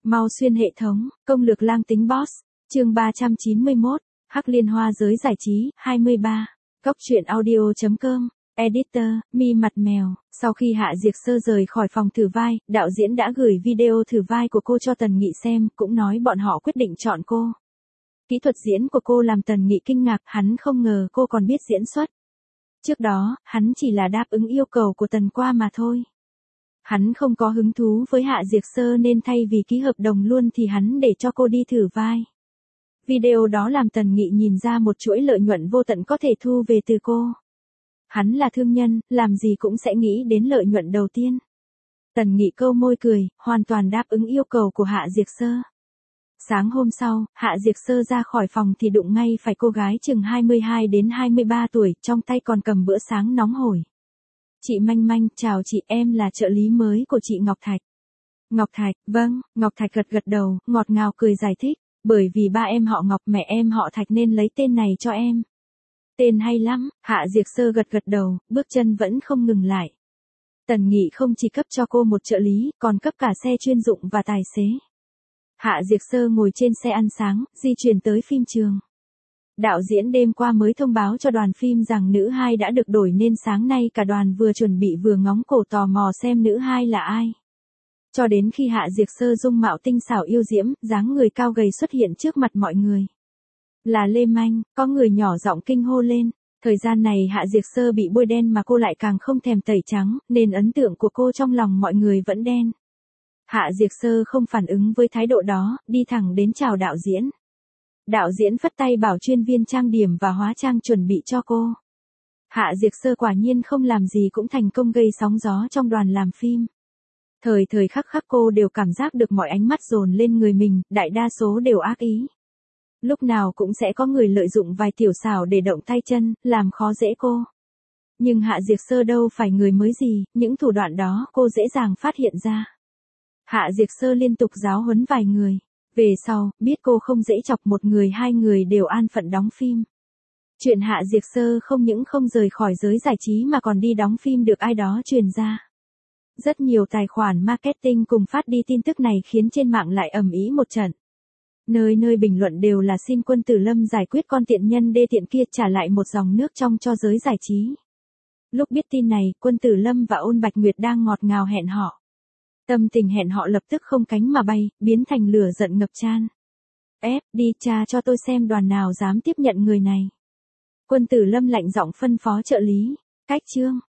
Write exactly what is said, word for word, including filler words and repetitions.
Mau xuyên hệ thống, công lược lang tính boss. Chương ba trăm chín mươi mốt, Hắc Liên Hoa giới giải trí, hai mươi ba. Cốc truyện audio chấm com. Editor, Mi Mặt Mèo. Sau khi Hạ Diệc Sơ rời khỏi phòng thử vai, đạo diễn đã gửi video thử vai của cô cho Tần Nghị xem, cũng nói bọn họ quyết định chọn cô. Kỹ thuật diễn của cô làm Tần Nghị kinh ngạc, hắn không ngờ cô còn biết diễn xuất. Trước đó, hắn chỉ là đáp ứng yêu cầu của Tần Qua mà thôi. Hắn không có hứng thú với Hạ Diệc Sơ nên thay vì ký hợp đồng luôn thì hắn để cho cô đi thử vai. Video đó làm Tần Nghị nhìn ra một chuỗi lợi nhuận vô tận có thể thu về từ cô. Hắn là thương nhân, làm gì cũng sẽ nghĩ đến lợi nhuận đầu tiên. Tần Nghị câu môi cười, hoàn toàn đáp ứng yêu cầu của Hạ Diệc Sơ. Sáng hôm sau, Hạ Diệc Sơ ra khỏi phòng thì đụng ngay phải cô gái chừng hai mươi hai đến hai mươi ba tuổi, trong tay còn cầm bữa sáng nóng hổi. Chị Manh Manh, chào chị, em là trợ lý mới của chị Ngọc Thạch. Ngọc Thạch, vâng, Ngọc Thạch gật gật đầu, ngọt ngào cười giải thích, bởi vì ba em họ Ngọc mẹ em họ Thạch nên lấy tên này cho em. Tên hay lắm, Hạ Diệc Sơ gật gật đầu, bước chân vẫn không ngừng lại. Tần Nghị không chỉ cấp cho cô một trợ lý, còn cấp cả xe chuyên dụng và tài xế. Hạ Diệc Sơ ngồi trên xe ăn sáng, di chuyển tới phim trường. Đạo diễn đêm qua mới thông báo cho đoàn phim rằng nữ hai đã được đổi nên sáng nay cả đoàn vừa chuẩn bị vừa ngóng cổ tò mò xem nữ hai là ai. Cho đến khi Hạ Diệc Sơ dung mạo tinh xảo yêu diễm, dáng người cao gầy xuất hiện trước mặt mọi người. Là Lê Manh, có người nhỏ giọng kinh hô lên. Thời gian này Hạ Diệc Sơ bị bôi đen mà cô lại càng không thèm tẩy trắng, nên ấn tượng của cô trong lòng mọi người vẫn đen. Hạ Diệc Sơ không phản ứng với thái độ đó, đi thẳng đến chào đạo diễn. Đạo diễn phất tay bảo chuyên viên trang điểm và hóa trang chuẩn bị cho cô. Hạ Diệc Sơ quả nhiên không làm gì cũng thành công gây sóng gió trong đoàn làm phim. Thời thời khắc khắc cô đều cảm giác được mọi ánh mắt dồn lên người mình, đại đa số đều ác ý. Lúc nào cũng sẽ có người lợi dụng vài tiểu xảo để động tay chân, làm khó dễ cô. Nhưng Hạ Diệc Sơ đâu phải người mới gì, những thủ đoạn đó cô dễ dàng phát hiện ra. Hạ Diệc Sơ liên tục giáo huấn vài người. Về sau, biết cô không dễ chọc một người hai người đều an phận đóng phim. Chuyện Hạ Diệc Sơ không những không rời khỏi giới giải trí mà còn đi đóng phim được ai đó truyền ra. Rất nhiều tài khoản marketing cùng phát đi tin tức này khiến trên mạng lại ầm ĩ một trận. Nơi nơi bình luận đều là xin Quân Tử Lâm giải quyết con tiện nhân đê tiện kia trả lại một dòng nước trong cho giới giải trí. Lúc biết tin này, Quân Tử Lâm và Ôn Bạch Nguyệt đang ngọt ngào hẹn họ. Tâm tình hẹn họ lập tức không cánh mà bay, biến thành lửa giận ngập tràn. Ép, đi tra cho tôi xem đoàn nào dám tiếp nhận người này. Quân Tử Lâm lạnh giọng phân phó trợ lý. Cách chương,